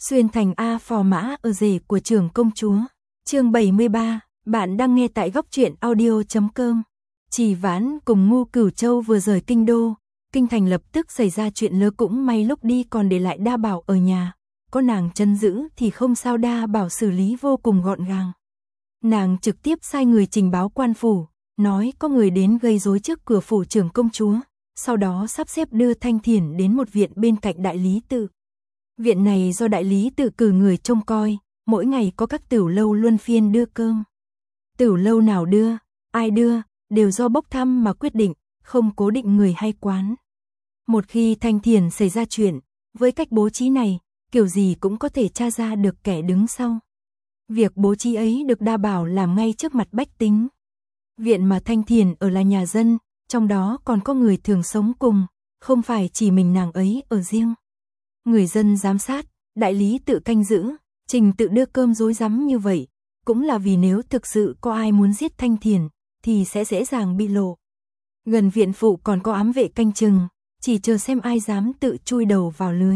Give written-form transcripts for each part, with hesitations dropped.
Xuyên thành A phò mã ở rể của trưởng công chúa. Chương 73, bạn đang nghe tại góc truyện audio.com. Trì Vãn cùng Ngu Cửu Châu vừa rời kinh đô, kinh thành lập tức xảy ra chuyện lớn, cũng may lúc đi còn để lại Đa Bảo ở nhà, có nàng trấn giữ thì không sao. Đa Bảo xử lý vô cùng gọn gàng. Nàng trực tiếp sai người trình báo quan phủ, nói có người đến gây rối trước cửa phủ trưởng công chúa, sau đó sắp xếp đưa Thanh Thiền đến một viện bên cạnh Đại Lý Tự. Viện này do Đại Lý Tự cử người trông coi, mỗi ngày có các tửu lâu luân phiên đưa cơm. Tửu lâu nào đưa, ai đưa, đều do bốc thăm mà quyết định, không cố định người hay quán. Một khi Thanh Thiền xảy ra chuyện, với cách bố trí này, kiểu gì cũng có thể tra ra được kẻ đứng sau. Việc bố trí ấy được Đa Bảo làm ngay trước mặt bách tính. Viện mà Thanh Thiền ở là nhà dân, trong đó còn có người thường sống cùng, không phải chỉ mình nàng ấy ở riêng. Người dân giám sát, Đại Lý Tự canh giữ, trình tự đưa cơm rối rắm như vậy, cũng là vì nếu thực sự có ai muốn giết Thanh Thiền, thì sẽ dễ dàng bị lộ. Gần viện phụ còn có ám vệ canh chừng, chỉ chờ xem ai dám tự chui đầu vào lưới.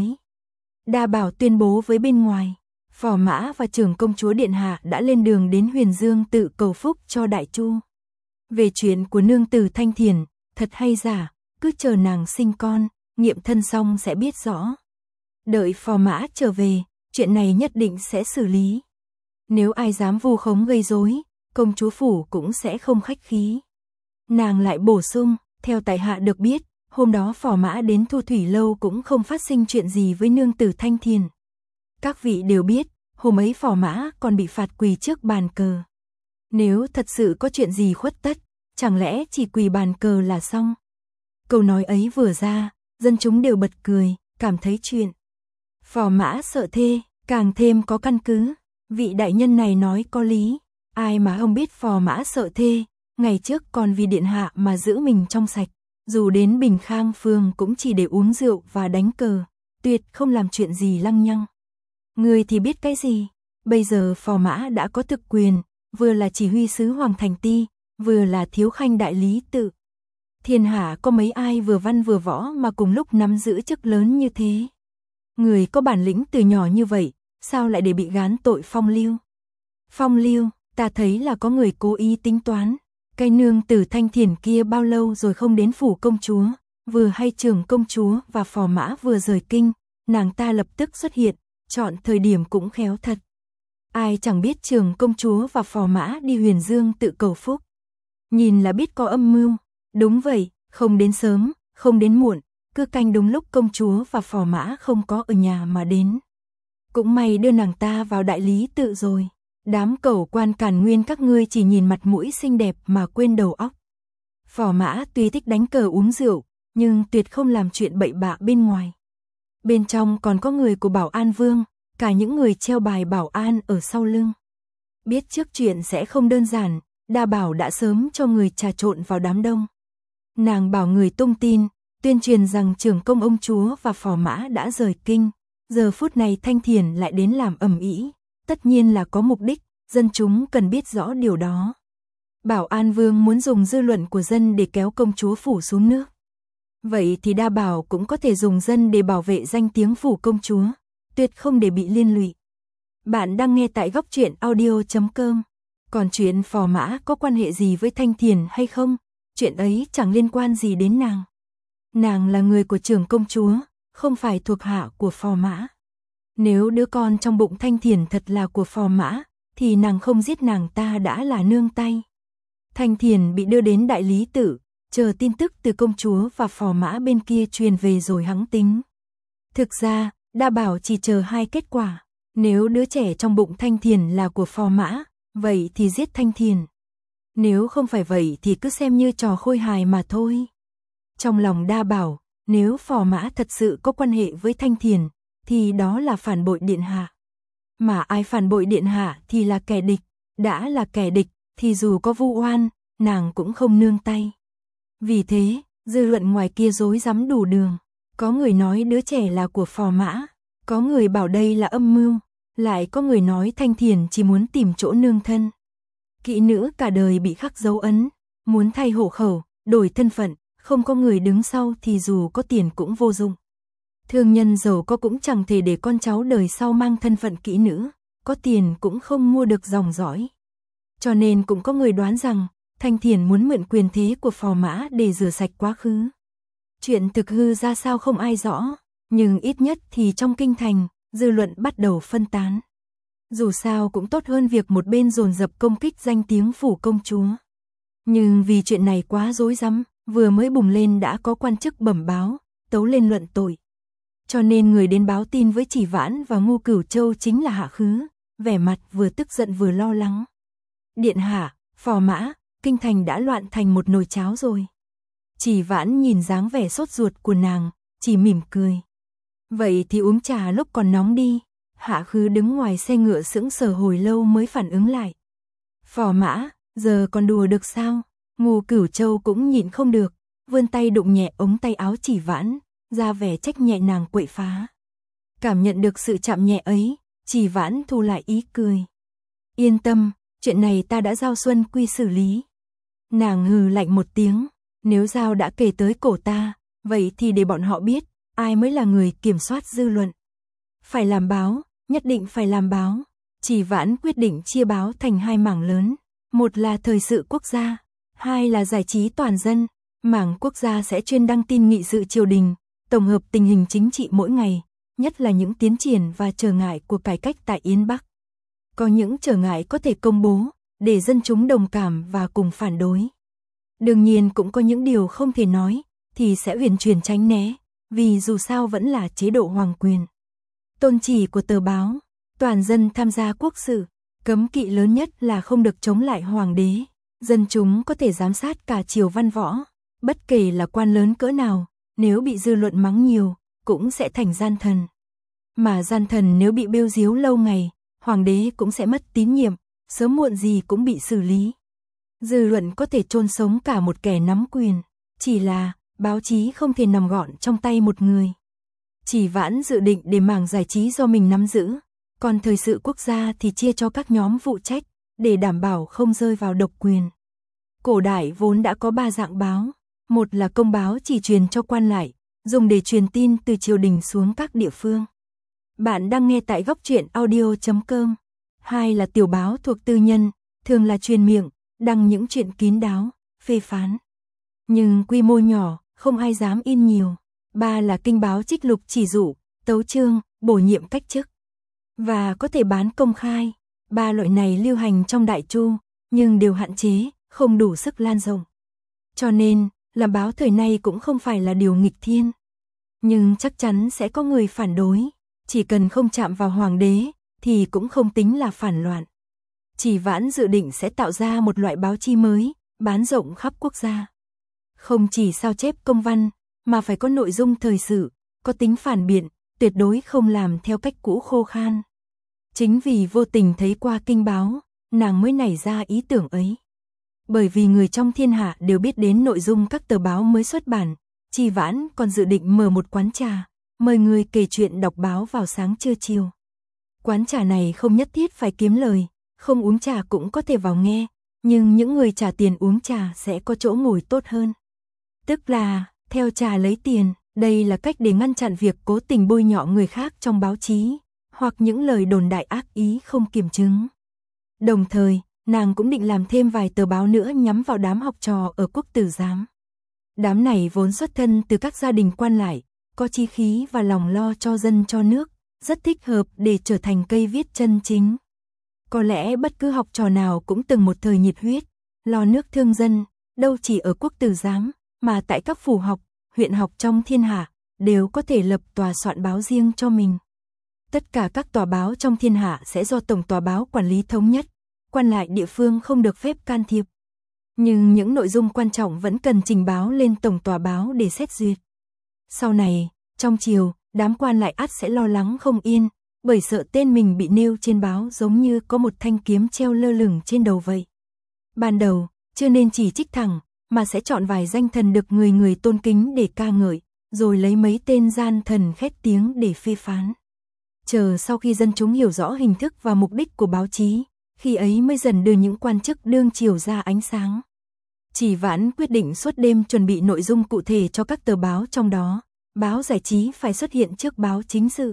Đa Bảo tuyên bố với bên ngoài, phò mã và trưởng công chúa điện hạ đã lên đường đến Huyền Dương Tự cầu phúc cho Đại Chu. Về chuyện của nương tử Thanh Thiền, thật hay giả, cứ chờ nàng sinh con, nghiệm thân xong sẽ biết rõ. Đợi phò mã trở về, chuyện này nhất định sẽ xử lý. Nếu ai dám vu khống gây rối, công chúa phủ cũng sẽ không khách khí. Nàng lại bổ sung, theo tại hạ được biết, hôm đó phò mã đến Thu Thủy Lâu cũng không phát sinh chuyện gì với nương tử Thanh Thiền. Các vị đều biết, hôm ấy phò mã còn bị phạt quỳ trước bàn cờ. Nếu thật sự có chuyện gì khuất tất, chẳng lẽ chỉ quỳ bàn cờ là xong? Câu nói ấy vừa ra, dân chúng đều bật cười, cảm thấy chuyện phò mã sợ thê, càng thêm có căn cứ. Vị đại nhân này nói có lý, ai mà không biết phò mã sợ thê, ngày trước còn vì điện hạ mà giữ mình trong sạch, dù đến Bình Khang Phường cũng chỉ để uống rượu và đánh cờ, tuyệt không làm chuyện gì lăng nhăng. Người thì biết cái gì, bây giờ phò mã đã có thực quyền, vừa là chỉ huy sứ Hoàng Thành Ti, vừa là thiếu khanh Đại Lý Tự. Thiên hạ có mấy ai vừa văn vừa võ mà cùng lúc nắm giữ chức lớn như thế. Người có bản lĩnh từ nhỏ như vậy, sao lại để bị gán tội phong lưu? Phong lưu, ta thấy là có người cố ý tính toán. Cái nương tử Thanh Thiền kia bao lâu rồi không đến phủ công chúa, vừa hay trưởng công chúa và phò mã vừa rời kinh, nàng ta lập tức xuất hiện, chọn thời điểm cũng khéo thật. Ai chẳng biết trưởng công chúa và phò mã đi Huyền Dương Tự cầu phúc. Nhìn là biết có âm mưu, đúng vậy, không đến sớm, không đến muộn, cứ canh đúng lúc công chúa và phò mã không có ở nhà mà đến. Cũng may đưa nàng ta vào Đại Lý Tự rồi. Đám cẩu quan Càn Nguyên các ngươi chỉ nhìn mặt mũi xinh đẹp mà quên đầu óc. Phò mã tuy thích đánh cờ uống rượu, nhưng tuyệt không làm chuyện bậy bạ bên ngoài. Bên trong còn có người của Bảo An Vương, cả những người treo bài bảo an ở sau lưng. Biết trước chuyện sẽ không đơn giản, Đa Bảo đã sớm cho người trà trộn vào đám đông. Nàng bảo người tung tin, tuyên truyền rằng trưởng công ông chúa và phò mã đã rời kinh. Giờ phút này Thanh Thiền lại đến làm ầm ĩ, tất nhiên là có mục đích, dân chúng cần biết rõ điều đó. Bảo An Vương muốn dùng dư luận của dân để kéo công chúa phủ xuống nước. Vậy thì Đa Bảo cũng có thể dùng dân để bảo vệ danh tiếng phủ công chúa, tuyệt không để bị liên lụy. Bạn đang nghe tại góc truyện audio.com. Còn chuyện phò mã có quan hệ gì với Thanh Thiền hay không? Chuyện ấy chẳng liên quan gì đến nàng. Nàng là người của trưởng công chúa, không phải thuộc hạ của phò mã. Nếu đứa con trong bụng Thanh Thiền thật là của phò mã, thì nàng không giết nàng ta đã là nương tay. Thanh Thiền bị đưa đến Đại Lý Tự, chờ tin tức từ công chúa và phò mã bên kia truyền về rồi hẵng tính. Thực ra, Đa Bảo chỉ chờ hai kết quả. Nếu đứa trẻ trong bụng Thanh Thiền là của phò mã, vậy thì giết Thanh Thiền. Nếu không phải vậy thì cứ xem như trò khôi hài mà thôi. Trong lòng Đa Bảo, nếu phò mã thật sự có quan hệ với Thanh Thiền, thì đó là phản bội điện hạ. Mà ai phản bội điện hạ thì là kẻ địch, đã là kẻ địch thì dù có vu oan, nàng cũng không nương tay. Vì thế, dư luận ngoài kia rối rắm đủ đường, có người nói đứa trẻ là của phò mã, có người bảo đây là âm mưu, lại có người nói Thanh Thiền chỉ muốn tìm chỗ nương thân. Kỹ nữ cả đời bị khắc dấu ấn, muốn thay hộ khẩu, đổi thân phận, không có người đứng sau thì dù có tiền cũng vô dụng. Thương nhân giàu có cũng chẳng thể để con cháu đời sau mang thân phận kỹ nữ, có tiền cũng không mua được dòng dõi. Cho nên cũng có người đoán rằng, Thanh Thiền muốn mượn quyền thế của Phò Mã để rửa sạch quá khứ. Chuyện thực hư ra sao không ai rõ, nhưng ít nhất thì trong kinh thành, dư luận bắt đầu phân tán. Dù sao cũng tốt hơn việc một bên dồn dập công kích danh tiếng phủ công chúa. Nhưng vì chuyện này quá rối rắm, vừa mới bùng lên đã có quan chức bẩm báo, tấu lên luận tội. Cho nên người đến báo tin với Chỉ Vãn và Ngô Cửu Châu chính là Hạ Khứ, vẻ mặt vừa tức giận vừa lo lắng. Điện hạ, Phò Mã, kinh thành đã loạn thành một nồi cháo rồi. Chỉ Vãn nhìn dáng vẻ sốt ruột của nàng, chỉ mỉm cười. Vậy thì uống trà lúc còn nóng đi. Hạ Khứ đứng ngoài xe ngựa sững sờ hồi lâu mới phản ứng lại. Phò Mã, giờ còn đùa được sao? Ngô Cửu Châu cũng nhịn không được, vươn tay đụng nhẹ ống tay áo Chỉ Vãn, ra vẻ trách nhẹ nàng quậy phá. Cảm nhận được sự chạm nhẹ ấy, Chỉ Vãn thu lại ý cười. Yên tâm, chuyện này ta đã giao Xuân Quy xử lý. Nàng hừ lạnh một tiếng, nếu giao đã kể tới cổ ta, vậy thì để bọn họ biết, ai mới là người kiểm soát dư luận. Phải làm báo, nhất định phải làm báo. Chỉ Vãn quyết định chia báo thành hai mảng lớn, một là thời sự quốc gia, hai là giải trí toàn dân. Mảng quốc gia sẽ chuyên đăng tin nghị sự triều đình, tổng hợp tình hình chính trị mỗi ngày, nhất là những tiến triển và trở ngại của cải cách tại Yên Bắc. Có những trở ngại có thể công bố, để dân chúng đồng cảm và cùng phản đối. Đương nhiên cũng có những điều không thể nói, thì sẽ uyển chuyển tránh né, vì dù sao vẫn là chế độ hoàng quyền. Tôn chỉ của tờ báo, toàn dân tham gia quốc sự, cấm kỵ lớn nhất là không được chống lại hoàng đế. Dân chúng có thể giám sát cả triều văn võ, bất kể là quan lớn cỡ nào, nếu bị dư luận mắng nhiều, cũng sẽ thành gian thần. Mà gian thần nếu bị bêu diếu lâu ngày, hoàng đế cũng sẽ mất tín nhiệm, sớm muộn gì cũng bị xử lý. Dư luận có thể chôn sống cả một kẻ nắm quyền, chỉ là báo chí không thể nằm gọn trong tay một người. Chỉ Vãn dự định để mảng giải trí do mình nắm giữ, còn thời sự quốc gia thì chia cho các nhóm phụ trách, để đảm bảo không rơi vào độc quyền. Cổ đại vốn đã có 3 dạng báo, một là công báo chỉ truyền cho quan lại, dùng để truyền tin từ triều đình xuống các địa phương. Bạn đang nghe tại Góc Truyện Audio.com. Hai là tiểu báo thuộc tư nhân, thường là truyền miệng, đăng những chuyện kín đáo, phê phán. Nhưng quy mô nhỏ, không ai dám in nhiều. Ba là kinh báo trích lục chỉ dụ, tấu chương, bổ nhiệm cách chức. Và có thể bán công khai. 3 loại này lưu hành trong Đại Chu, nhưng đều hạn chế, không đủ sức lan rộng. Cho nên, làm báo thời nay cũng không phải là điều nghịch thiên. Nhưng chắc chắn sẽ có người phản đối, chỉ cần không chạm vào hoàng đế, thì cũng không tính là phản loạn. Chỉ Vãn dự định sẽ tạo ra một loại báo chí mới, bán rộng khắp quốc gia. Không chỉ sao chép công văn, mà phải có nội dung thời sự, có tính phản biện, tuyệt đối không làm theo cách cũ khô khan. Chính vì vô tình thấy qua kinh báo, nàng mới nảy ra ý tưởng ấy. Bởi vì người trong thiên hạ đều biết đến nội dung các tờ báo mới xuất bản, Chỉ Vãn còn dự định mở một quán trà, mời người kể chuyện đọc báo vào sáng trưa chiều. Quán trà này không nhất thiết phải kiếm lời, không uống trà cũng có thể vào nghe, nhưng những người trả tiền uống trà sẽ có chỗ ngồi tốt hơn. Tức là, theo trà lấy tiền, đây là cách để ngăn chặn việc cố tình bôi nhọ người khác trong báo chí, hoặc những lời đồn đại ác ý không kiểm chứng. Đồng thời, nàng cũng định làm thêm vài tờ báo nữa nhắm vào đám học trò ở Quốc Tử Giám. Đám này vốn xuất thân từ các gia đình quan lại, có chí khí và lòng lo cho dân cho nước, rất thích hợp để trở thành cây viết chân chính. Có lẽ bất cứ học trò nào cũng từng một thời nhiệt huyết, lo nước thương dân, đâu chỉ ở Quốc Tử Giám, mà tại các phủ học, huyện học trong thiên hạ, đều có thể lập tòa soạn báo riêng cho mình. Tất cả các tòa báo trong thiên hạ sẽ do Tổng tòa báo quản lý thống nhất, quan lại địa phương không được phép can thiệp. Nhưng những nội dung quan trọng vẫn cần trình báo lên Tổng tòa báo để xét duyệt. Sau này, trong triều, đám quan lại ắt sẽ lo lắng không yên, bởi sợ tên mình bị nêu trên báo giống như có một thanh kiếm treo lơ lửng trên đầu vậy. Ban đầu, chưa nên chỉ trích thẳng, mà sẽ chọn vài danh thần được người người tôn kính để ca ngợi, rồi lấy mấy tên gian thần khét tiếng để phê phán. Chờ sau khi dân chúng hiểu rõ hình thức và mục đích của báo chí, khi ấy mới dần đưa những quan chức đương triều ra ánh sáng. Chỉ Vãn quyết định suốt đêm chuẩn bị nội dung cụ thể cho các tờ báo trong đó, Báo giải trí phải xuất hiện trước báo chính sự.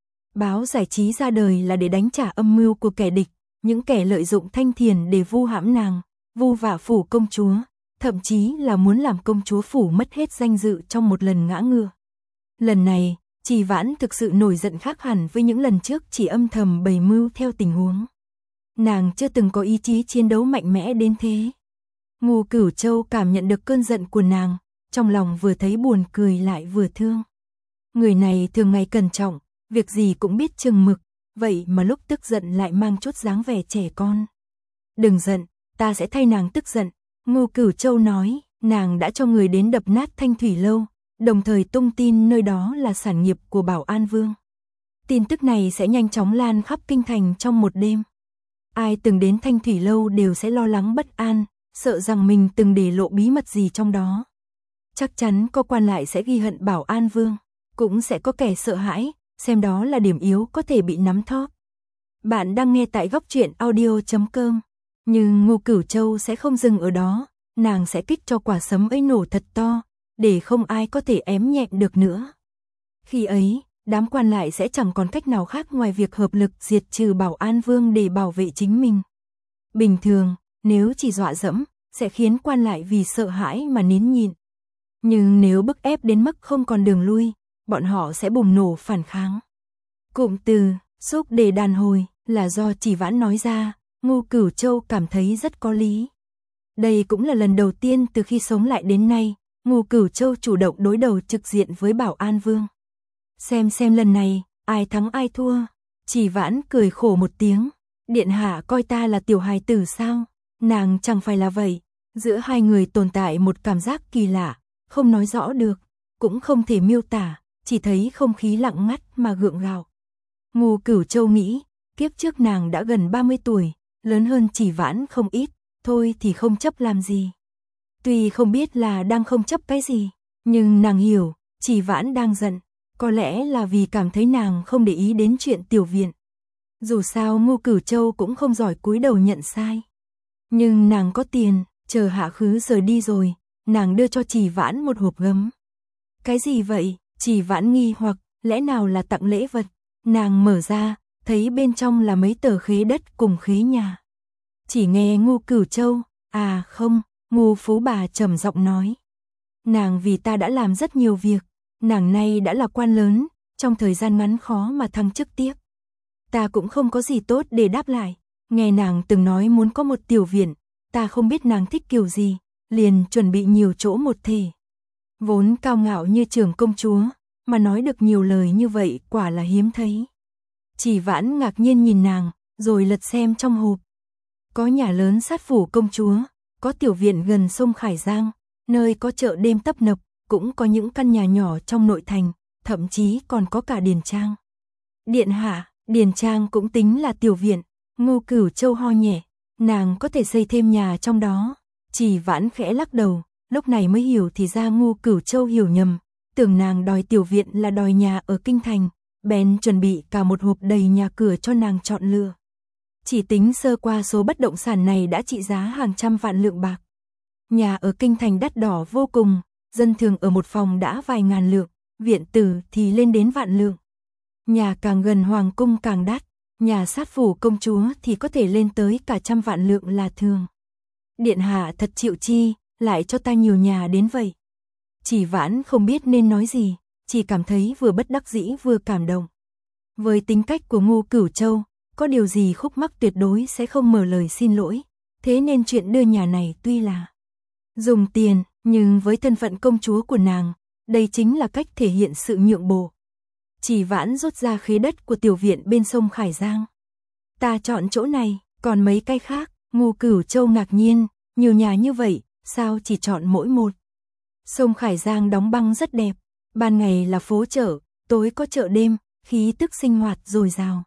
Báo giải trí ra đời là để đánh trả âm mưu của kẻ địch, những kẻ lợi dụng Thanh Thiền để vu hãm nàng, vu vạ Phủ công chúa, thậm chí là muốn làm công chúa Phủ mất hết danh dự trong một lần ngã ngựa. Lần này, Trì Vãn thực sự nổi giận khác hẳn với những lần trước chỉ âm thầm bày mưu theo tình huống. Nàng chưa từng có ý chí chiến đấu mạnh mẽ đến thế. Ngô Cửu Châu cảm nhận được cơn giận của nàng, trong lòng vừa thấy buồn cười lại vừa thương. Người này thường ngày cẩn trọng, việc gì cũng biết chừng mực, vậy mà lúc tức giận lại mang chút dáng vẻ trẻ con. Đừng giận, ta sẽ thay nàng tức giận. Ngô Cửu Châu nói, nàng đã cho người đến đập nát Thanh Thủy Lâu, đồng thời tung tin nơi đó là sản nghiệp của Bảo An Vương. Tin tức này sẽ nhanh chóng lan khắp kinh thành trong một đêm. Ai từng đến Thanh Thủy Lâu đều sẽ lo lắng bất an, sợ rằng mình từng để lộ bí mật gì trong đó. Chắc chắn có quan lại sẽ ghi hận Bảo An Vương, cũng sẽ có kẻ sợ hãi, xem đó là điểm yếu có thể bị nắm thóp. Bạn đang nghe tại goctruyện.audio.com. Nhưng Ngô Cửu Châu sẽ không dừng ở đó, nàng sẽ kích cho quả sấm ấy nổ thật to, để không ai có thể ém nhẹm được nữa. Khi ấy, đám quan lại sẽ chẳng còn cách nào khác ngoài việc hợp lực diệt trừ Bảo An Vương để bảo vệ chính mình. Bình thường, nếu chỉ dọa dẫm, sẽ khiến quan lại vì sợ hãi mà nín nhịn. Nhưng nếu bức ép đến mức không còn đường lui, bọn họ sẽ bùng nổ phản kháng. Cụm từ xúc để đàn hồi là do Trì Vãn nói ra, Ngô Cửu Châu cảm thấy rất có lý. Đây cũng là lần đầu tiên từ khi sống lại đến nay, Ngô Cửu Châu chủ động đối đầu trực diện với Bảo An Vương. Xem lần này, ai thắng ai thua. Trì Vãn cười khổ một tiếng, điện hạ coi ta là tiểu hài tử sao? Nàng chẳng phải là vậy. Giữa hai người tồn tại một cảm giác kỳ lạ, không nói rõ được, cũng không thể miêu tả, chỉ thấy không khí lặng ngắt mà gượng gạo. Ngô Cửu Châu nghĩ, kiếp trước nàng đã gần 30 tuổi, lớn hơn Trì Vãn không ít, thôi thì không chấp làm gì. Tuy không biết là đang không chấp cái gì, nhưng nàng hiểu, Trì Vãn đang giận, có lẽ là vì cảm thấy nàng không để ý đến chuyện tiểu viện. Dù sao Ngô Cửu Châu cũng không giỏi cúi đầu nhận sai. Nhưng nàng có tiền, chờ Hạ Khứ rời đi rồi, nàng đưa cho Trì Vãn một hộp gấm. Cái gì vậy? Trì Vãn nghi hoặc, lẽ nào là tặng lễ vật? Nàng mở ra, thấy bên trong là mấy tờ khế đất cùng khế nhà. Chỉ nghe Ngô Cửu Châu, à không, Ngô Phú bà trầm giọng nói. Nàng vì ta đã làm rất nhiều việc, nàng nay đã là quan lớn, trong thời gian ngắn khó mà thăng chức tiếp. Ta cũng không có gì tốt để đáp lại, nghe nàng từng nói muốn có một tiểu viện, ta không biết nàng thích kiểu gì, liền chuẩn bị nhiều chỗ một thể. Vốn cao ngạo như trưởng công chúa, mà nói được nhiều lời như vậy quả là hiếm thấy. Trì Vãn ngạc nhiên nhìn nàng, rồi lật xem trong hộp. Có nhà lớn sát Phủ công chúa, có tiểu viện gần sông Khải Giang, nơi có chợ đêm tấp nập, cũng có những căn nhà nhỏ trong nội thành, thậm chí còn có cả điền trang. Điện hạ, điền trang cũng tính là tiểu viện. Ngô Cửu Châu ho nhẹ, nàng có thể xây thêm nhà trong đó. Trì Vãn khẽ lắc đầu, lúc này mới hiểu thì ra Ngô Cửu Châu hiểu nhầm, tưởng nàng đòi tiểu viện là đòi nhà ở kinh thành, bèn chuẩn bị cả một hộp đầy nhà cửa cho nàng chọn lựa. Chỉ tính sơ qua số bất động sản này đã trị giá hàng trăm vạn lượng bạc. Nhà ở kinh thành đắt đỏ vô cùng, dân thường ở một phòng đã vài ngàn lượng, viện tử thì lên đến vạn lượng. Nhà càng gần hoàng cung càng đắt, nhà sát Phủ công chúa thì có thể lên tới cả trăm vạn lượng là thường. Điện hạ thật chịu chi, lại cho ta nhiều nhà đến vậy. Trì Vãn không biết nên nói gì, chỉ cảm thấy vừa bất đắc dĩ vừa cảm động. Với tính cách của Ngô Cửu Châu, có điều gì khúc mắc tuyệt đối sẽ không mở lời xin lỗi, thế nên chuyện đưa nhà này tuy là dùng tiền, nhưng với thân phận công chúa của nàng, đây chính là cách thể hiện sự nhượng bộ. Trì Vãn rút ra khế đất của tiểu viện bên sông Khải Giang. Ta chọn chỗ này, còn mấy cái khác? Ngô Cửu Châu ngạc nhiên, nhiều nhà như vậy, sao chỉ chọn mỗi một? Sông Khải Giang đóng băng rất đẹp, ban ngày là phố chợ, tối có chợ đêm, khí tức sinh hoạt dồi dào.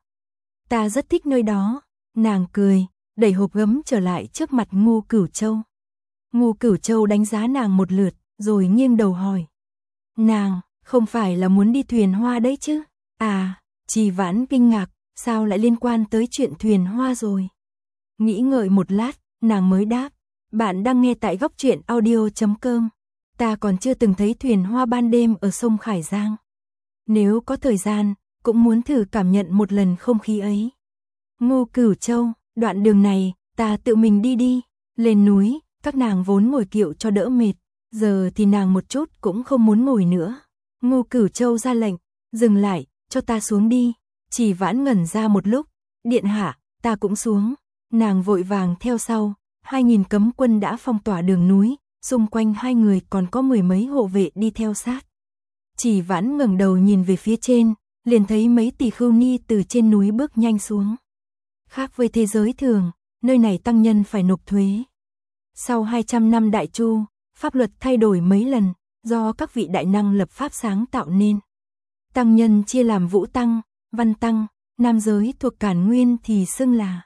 Ta rất thích nơi đó. Nàng cười, đẩy hộp gấm trở lại trước mặt Ngô Cửu Châu. Ngô Cửu Châu đánh giá nàng một lượt, rồi nghiêng đầu hỏi. Nàng, không phải là muốn đi thuyền hoa đấy chứ? À, Trì Vãn kinh ngạc, sao lại liên quan tới chuyện thuyền hoa rồi? Nghĩ ngợi một lát, nàng mới đáp. Bạn đang nghe tại goctruyện.audio.com. ta còn chưa từng thấy thuyền hoa ban đêm ở sông Khải Giang. Nếu có thời gian, cũng muốn thử cảm nhận một lần không khí ấy. Ngô Cửu Châu, đoạn đường này, ta tự mình đi đi. Lên núi, các nàng vốn ngồi kiệu cho đỡ mệt, giờ thì nàng một chút cũng không muốn ngồi nữa. Ngô Cửu Châu ra lệnh, dừng lại, cho ta xuống đi. Chỉ Vãn ngẩn ra một lúc, điện hạ, ta cũng xuống. Nàng vội vàng theo sau, 2000 cấm quân đã phong tỏa đường núi, xung quanh hai người còn có mười mấy hộ vệ đi theo sát. Chỉ Vãn ngẩng đầu nhìn về phía trên, liền thấy mấy tỷ khưu ni từ trên núi bước nhanh xuống. Khác với thế giới thường, nơi này tăng nhân phải nộp thuế. Sau 200 năm Đại Chu, pháp luật thay đổi mấy lần, do các vị đại năng lập pháp sáng tạo nên. Tăng nhân chia làm vũ tăng, văn tăng, nam giới thuộc Càn Nguyên thì xưng là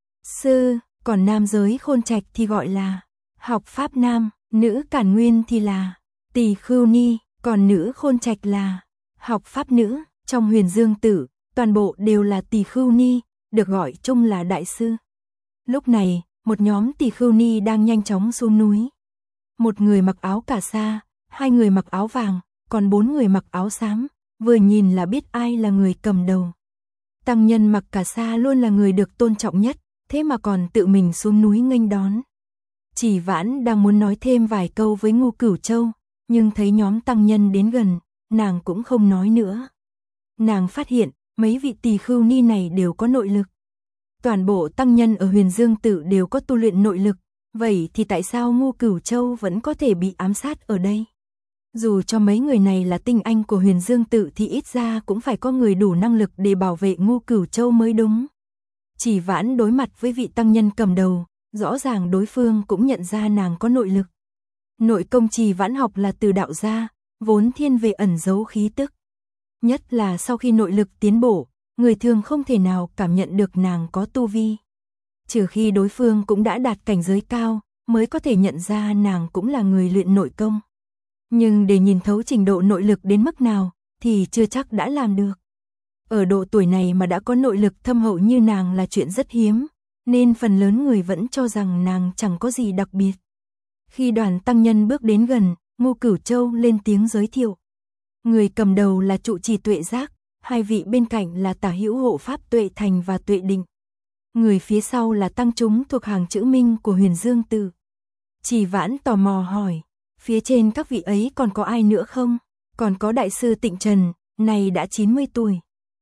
sư, còn nam giới Khôn Trạch thì gọi là học pháp nam, nữ Càn Nguyên thì là tỳ khưu ni, còn nữ Khôn Trạch là học pháp nữ. Trong Huyền Dương Tử, toàn bộ đều là tỳ khưu ni, được gọi chung là đại sư. Lúc này, một nhóm tỳ khưu ni đang nhanh chóng xuống núi. Một người mặc áo cà sa, hai người mặc áo vàng, còn bốn người mặc áo xám, vừa nhìn là biết ai là người cầm đầu. Tăng nhân mặc cà sa luôn là người được tôn trọng nhất, thế mà còn tự mình xuống núi nghênh đón. Chỉ Vãn đang muốn nói thêm vài câu với Ngô Cửu Châu, nhưng thấy nhóm tăng nhân đến gần, nàng cũng không nói nữa. Nàng phát hiện, mấy vị tỳ khưu ni này đều có nội lực. Toàn bộ tăng nhân ở Huyền Dương Tử đều có tu luyện nội lực, vậy thì tại sao Ngô Cửu Châu vẫn có thể bị ám sát ở đây? Dù cho mấy người này là tinh anh của Huyền Dương Tử thì ít ra cũng phải có người đủ năng lực để bảo vệ Ngô Cửu Châu mới đúng. Chỉ Vãn đối mặt với vị tăng nhân cầm đầu, rõ ràng đối phương cũng nhận ra nàng có nội lực. Nội công Chỉ Vãn học là từ đạo gia, vốn thiên về ẩn giấu khí tức. Nhất là sau khi nội lực tiến bộ, người thường không thể nào cảm nhận được nàng có tu vi. Trừ khi đối phương cũng đã đạt cảnh giới cao, mới có thể nhận ra nàng cũng là người luyện nội công. Nhưng để nhìn thấu trình độ nội lực đến mức nào, thì chưa chắc đã làm được. Ở độ tuổi này mà đã có nội lực thâm hậu như nàng là chuyện rất hiếm, nên phần lớn người vẫn cho rằng nàng chẳng có gì đặc biệt. Khi đoàn tăng nhân bước đến gần, Ngô Cửu Châu lên tiếng giới thiệu. Người cầm đầu là trụ trì Tuệ Giác, hai vị bên cạnh là tả hữu hộ pháp Tuệ Thành và Tuệ Định. Người phía sau là tăng chúng thuộc hàng chữ Minh của Huyền Dương Tử. Chỉ Vãn tò mò hỏi, phía trên các vị ấy còn có ai nữa không? Còn có đại sư Tịnh Trần, này đã 90 tuổi.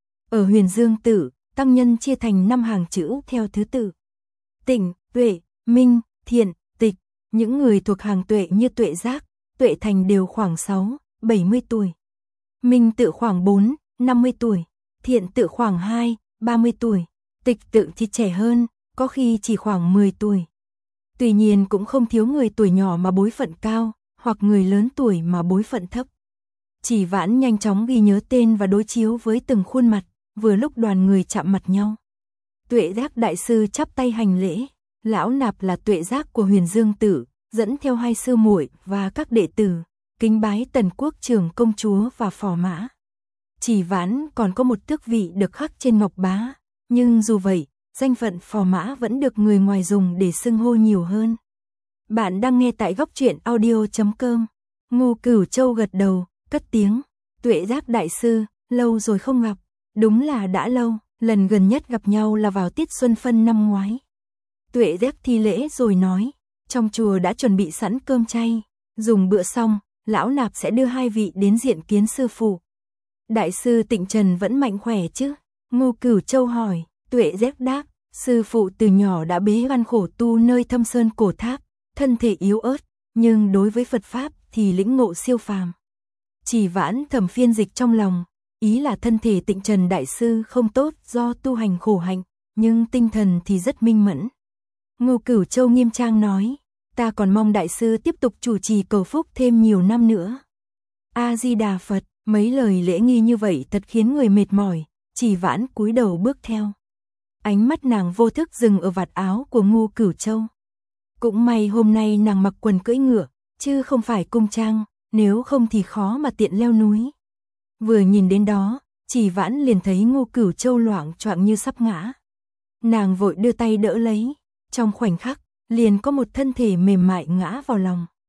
Ở Huyền Dương Tử, tăng nhân chia thành 5 hàng chữ theo thứ tự. Tịnh, Tuệ, Minh, Thiện, Tịch. Những người thuộc hàng Tuệ như Tuệ Giác, Tuệ Thành đều khoảng 6, 70 tuổi. Minh tự khoảng 4, 50 tuổi. Thiện tự khoảng 2, 30 tuổi. Tịch tự thì trẻ hơn, có khi chỉ khoảng 10 tuổi. Tuy nhiên cũng không thiếu người tuổi nhỏ mà bối phận cao, hoặc người lớn tuổi mà bối phận thấp. Chỉ Vãn nhanh chóng ghi nhớ tên và đối chiếu với từng khuôn mặt, vừa lúc đoàn người chạm mặt nhau. Tuệ Giác đại sư chắp tay hành lễ, lão nạp là Tuệ Giác của Huyền Dương Tử, dẫn theo hai sư muội và các đệ tử, kính bái Tần Quốc trưởng công chúa và phò mã. Chỉ Vãn còn có một tước vị được khắc trên ngọc bá, nhưng dù vậy, danh phận phò mã vẫn được người ngoài dùng để xưng hô nhiều hơn. Bạn đang nghe tại góc truyện audio.com. Ngô Cửu Châu gật đầu, cất tiếng. Tuệ Giác đại sư, lâu rồi không gặp. Đúng là đã lâu, lần gần nhất gặp nhau là vào tiết xuân phân năm ngoái. Tuệ Giác thi lễ rồi nói, trong chùa đã chuẩn bị sẵn cơm chay. Dùng bữa xong, lão nạp sẽ đưa hai vị đến diện kiến sư phụ. Đại sư Tịnh Trần vẫn mạnh khỏe chứ? Ngô Cửu Châu hỏi. Tuệ Giác đáp, sư phụ từ nhỏ đã bế quan khổ tu nơi thâm sơn cổ tháp, thân thể yếu ớt, nhưng đối với Phật Pháp thì lĩnh ngộ siêu phàm. Chỉ Vãn thầm phiên dịch trong lòng, ý là thân thể Tịnh Trần đại sư không tốt do tu hành khổ hạnh, nhưng tinh thần thì rất minh mẫn. Ngô Cửu Châu nghiêm trang nói, ta còn mong đại sư tiếp tục chủ trì cầu phúc thêm nhiều năm nữa. A-di-đà Phật, mấy lời lễ nghi như vậy thật khiến người mệt mỏi. Chỉ Vãn cúi đầu bước theo. Ánh mắt nàng vô thức dừng ở vạt áo của Ngô Cửu Châu. Cũng may hôm nay nàng mặc quần cưỡi ngựa, chứ không phải cung trang, nếu không thì khó mà tiện leo núi. Vừa nhìn đến đó, Chỉ Vãn liền thấy Ngô Cửu Châu loạng choạng như sắp ngã. Nàng vội đưa tay đỡ lấy, trong khoảnh khắc, liền có một thân thể mềm mại ngã vào lòng.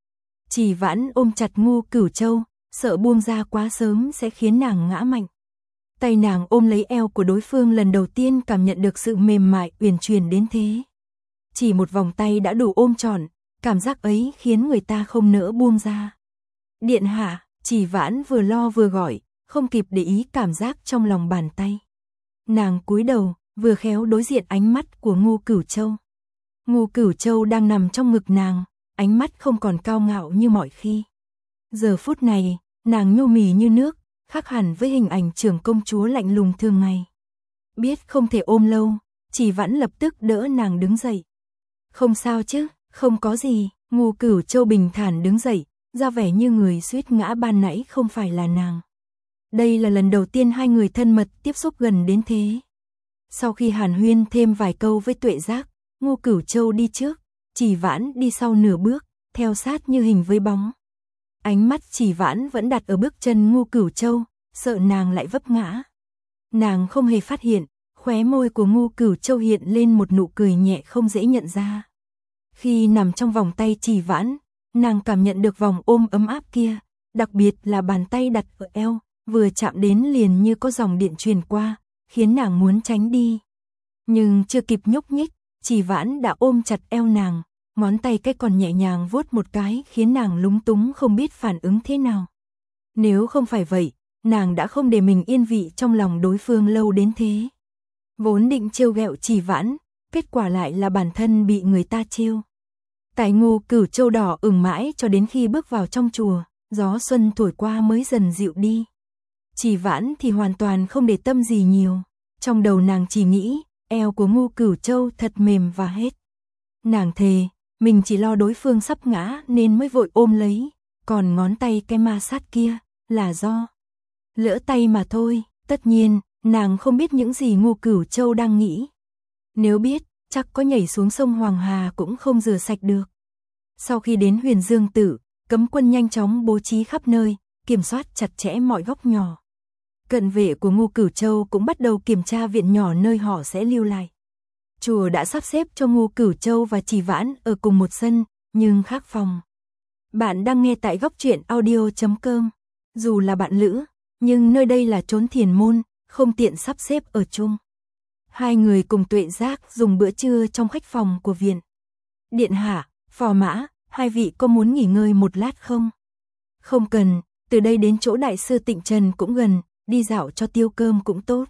Chỉ Vãn ôm chặt Ngô Cửu Châu, sợ buông ra quá sớm sẽ khiến nàng ngã mạnh. Tay nàng ôm lấy eo của đối phương, lần đầu tiên cảm nhận được sự mềm mại uyển chuyển đến thế. Chỉ một vòng tay đã đủ ôm trọn, cảm giác ấy khiến người ta không nỡ buông ra. Điện hạ, Chỉ Vãn vừa lo vừa gọi, không kịp để ý cảm giác trong lòng bàn tay. Nàng cúi đầu, vừa khéo đối diện ánh mắt của Ngô Cửu Châu. Ngô Cửu Châu đang nằm trong ngực nàng, ánh mắt không còn cao ngạo như mọi khi. Giờ phút này, nàng nhu mì như nước, khác hẳn với hình ảnh trưởng công chúa lạnh lùng thường ngày. Biết không thể ôm lâu, Chỉ Vãn lập tức đỡ nàng đứng dậy. Không sao chứ, không có gì. Ngô Cửu Châu bình thản đứng dậy, ra vẻ như người suýt ngã ban nãy không phải là nàng. Đây là lần đầu tiên hai người thân mật tiếp xúc gần đến thế. Sau khi hàn huyên thêm vài câu với Tuệ Giác, Ngô Cửu Châu đi trước, Chỉ Vãn đi sau nửa bước, theo sát như hình với bóng. Ánh mắt Chỉ Vãn vẫn đặt ở bước chân Ngô Cửu Châu, sợ nàng lại vấp ngã. Nàng không hề phát hiện, khóe môi của Ngô Cửu Châu hiện lên một nụ cười nhẹ không dễ nhận ra. Khi nằm trong vòng tay Chỉ Vãn, nàng cảm nhận được vòng ôm ấm áp kia, đặc biệt là bàn tay đặt ở eo, vừa chạm đến liền như có dòng điện truyền qua, khiến nàng muốn tránh đi. Nhưng chưa kịp nhúc nhích, Chỉ Vãn đã ôm chặt eo nàng, ngón tay cái còn nhẹ nhàng vuốt một cái khiến nàng lúng túng không biết phản ứng thế nào. Nếu không phải vậy, nàng đã không để mình yên vị trong lòng đối phương lâu đến thế. Vốn định trêu ghẹo Chỉ Vãn, kết quả lại là bản thân bị người ta trêu. Tại Ngô Cửu Châu đỏ ửng mãi cho đến khi bước vào trong chùa, gió xuân thổi qua mới dần dịu đi. Chỉ Vãn thì hoàn toàn không để tâm gì nhiều, trong đầu nàng chỉ nghĩ, eo của Ngô Cửu Châu thật mềm và hết. Nàng thề, mình chỉ lo đối phương sắp ngã nên mới vội ôm lấy, còn ngón tay cái ma sát kia là do lỡ tay mà thôi. Tất nhiên, nàng không biết những gì Ngô Cửu Châu đang nghĩ. Nếu biết, chắc có nhảy xuống sông Hoàng Hà cũng không rửa sạch được. Sau khi đến Huyền Dương Tự, cấm quân nhanh chóng bố trí khắp nơi, kiểm soát chặt chẽ mọi góc nhỏ. Cận vệ của Ngô Cửu Châu cũng bắt đầu kiểm tra viện nhỏ nơi họ sẽ lưu lại. Chùa đã sắp xếp cho Ngô Cửu Châu và Chỉ Vãn ở cùng một sân, nhưng khác phòng. Bạn đang nghe tại góc truyện audio.com. Dù là bạn lữ, nhưng nơi đây là chốn thiền môn, không tiện sắp xếp ở chung. Hai người cùng Tuệ Giác dùng bữa trưa trong khách phòng của viện. Điện hạ, phò mã, hai vị có muốn nghỉ ngơi một lát không? Không cần, từ đây đến chỗ đại sư Tịnh Trần cũng gần, đi dạo cho tiêu cơm cũng tốt.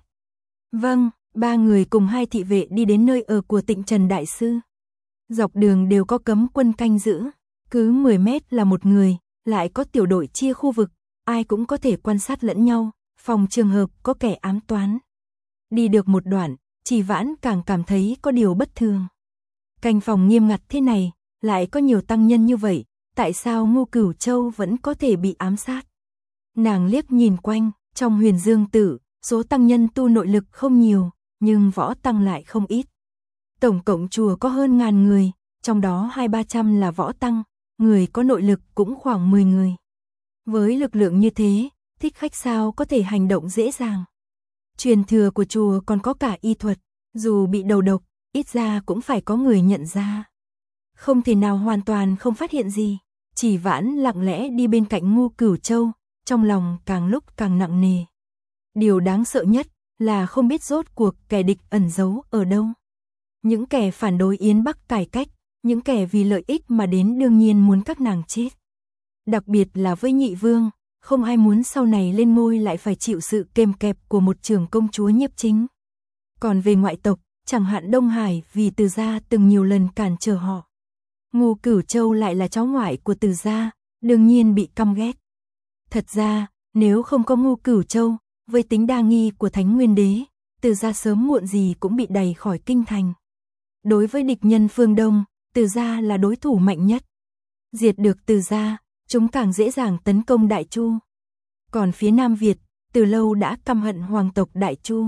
Vâng, ba người cùng hai thị vệ đi đến nơi ở của Tịnh Trần đại sư. Dọc đường đều có cấm quân canh giữ, cứ 10 mét là một người, lại có tiểu đội chia khu vực, ai cũng có thể quan sát lẫn nhau, phòng trường hợp có kẻ ám toán. Đi được một đoạn, Chỉ Vãn càng cảm thấy có điều bất thường. Canh phòng nghiêm ngặt thế này, lại có nhiều tăng nhân như vậy, tại sao Ngô Cửu Châu vẫn có thể bị ám sát? Nàng liếc nhìn quanh, trong Huyền Dương Tự, số tăng nhân tu nội lực không nhiều, nhưng võ tăng lại không ít. Tổng cộng chùa có hơn 1000 người, trong đó 200-300 là võ tăng, người có nội lực cũng khoảng 10 người. Với lực lượng như thế, thích khách sao có thể hành động dễ dàng. Truyền thừa của chùa còn có cả y thuật, dù bị đầu độc, ít ra cũng phải có người nhận ra. Không thể nào hoàn toàn không phát hiện gì. Chỉ Vãn lặng lẽ đi bên cạnh Ngô Cửu Châu, trong lòng càng lúc càng nặng nề. Điều đáng sợ nhất là không biết rốt cuộc kẻ địch ẩn giấu ở đâu. Những kẻ phản đối Yến Bắc cải cách, những kẻ vì lợi ích mà đến đương nhiên muốn các nàng chết. Đặc biệt là với Nhị Vương, không ai muốn sau này lên ngôi lại phải chịu sự kềm kẹp của một trưởng công chúa nhiếp chính. Còn về ngoại tộc, chẳng hạn Đông Hải vì Từ gia từng nhiều lần cản trở họ. Ngô Cửu Châu lại là cháu ngoại của Từ gia, đương nhiên bị căm ghét. Thật ra, nếu không có Ngô Cửu Châu, với tính đa nghi của Thánh Nguyên Đế, Từ gia sớm muộn gì cũng bị đày khỏi kinh thành. Đối với địch nhân phương Đông, Từ gia là đối thủ mạnh nhất. Diệt được Từ gia, chúng càng dễ dàng tấn công Đại Chu. Còn phía Nam Việt, từ lâu đã căm hận hoàng tộc Đại Chu.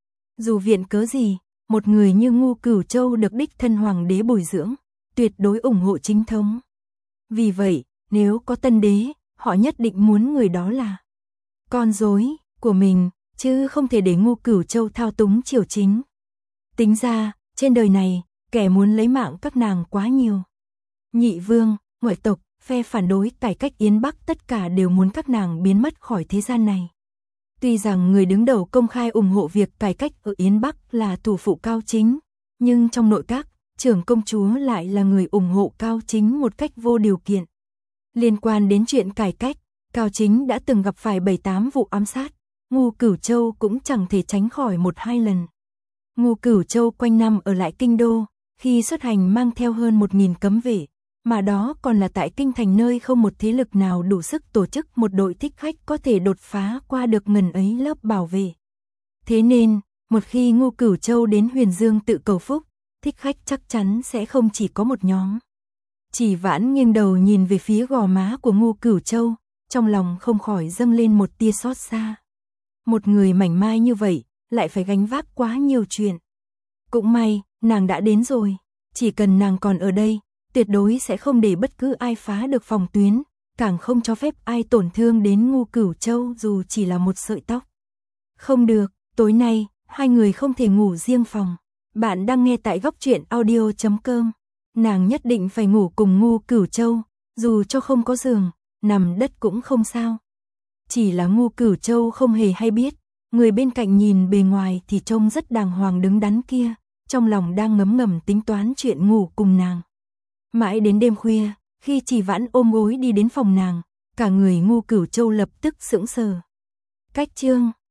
Dù viện cớ gì, một người như Ngô Cửu Châu được đích thân hoàng đế bồi dưỡng, tuyệt đối ủng hộ chính thống. Vì vậy, nếu có tân đế, họ nhất định muốn người đó là con rối của mình, chứ không thể để Ngô Cửu Châu thao túng triều chính. Tính ra, trên đời này, kẻ muốn lấy mạng các nàng quá nhiều. Nhị Vương, ngoại tộc, phe phản đối cải cách Yến Bắc tất cả đều muốn các nàng biến mất khỏi thế gian này. Tuy rằng người đứng đầu công khai ủng hộ việc cải cách ở Yến Bắc là thủ phụ Cao Chính, nhưng trong nội các, trưởng công chúa lại là người ủng hộ Cao Chính một cách vô điều kiện. Liên quan đến chuyện cải cách, Cao Chính đã từng gặp phải 7-8 vụ ám sát, Ngu Cửu Châu cũng chẳng thể tránh khỏi 1-2 lần. Ngu Cửu Châu quanh năm ở lại kinh đô, khi xuất hành mang theo hơn 1.000 cấm vệ, mà đó còn là tại kinh thành nơi không một thế lực nào đủ sức tổ chức một đội thích khách có thể đột phá qua được ngần ấy lớp bảo vệ. Thế nên, một khi Ngu Cửu Châu đến Huyền Dương tự cầu phúc, thích khách chắc chắn sẽ không chỉ có một nhóm. Chỉ Vãn nghiêng đầu nhìn về phía gò má của Ngu Cửu Châu, trong lòng không khỏi dâng lên một tia xót xa. Một người mảnh mai như vậy, lại phải gánh vác quá nhiều chuyện. Cũng may, nàng đã đến rồi, chỉ cần nàng còn ở đây, tuyệt đối sẽ không để bất cứ ai phá được phòng tuyến, càng không cho phép ai tổn thương đến Ngu Cửu Châu dù chỉ là một sợi tóc. Không được, tối nay, hai người không thể ngủ riêng phòng. Bạn đang nghe tại goctruyện.audio.com. Nàng nhất định phải ngủ cùng Ngu Cửu Châu, dù cho không có giường, nằm đất cũng không sao. Chỉ là Ngu Cửu Châu không hề hay biết, người bên cạnh nhìn bề ngoài thì trông rất đàng hoàng đứng đắn kia, trong lòng đang ngấm ngầm tính toán chuyện ngủ cùng nàng. Mãi đến đêm khuya, khi Chỉ Vãn ôm gối đi đến phòng nàng, cả người Ngu Cửu Châu lập tức sững sờ. Cách chương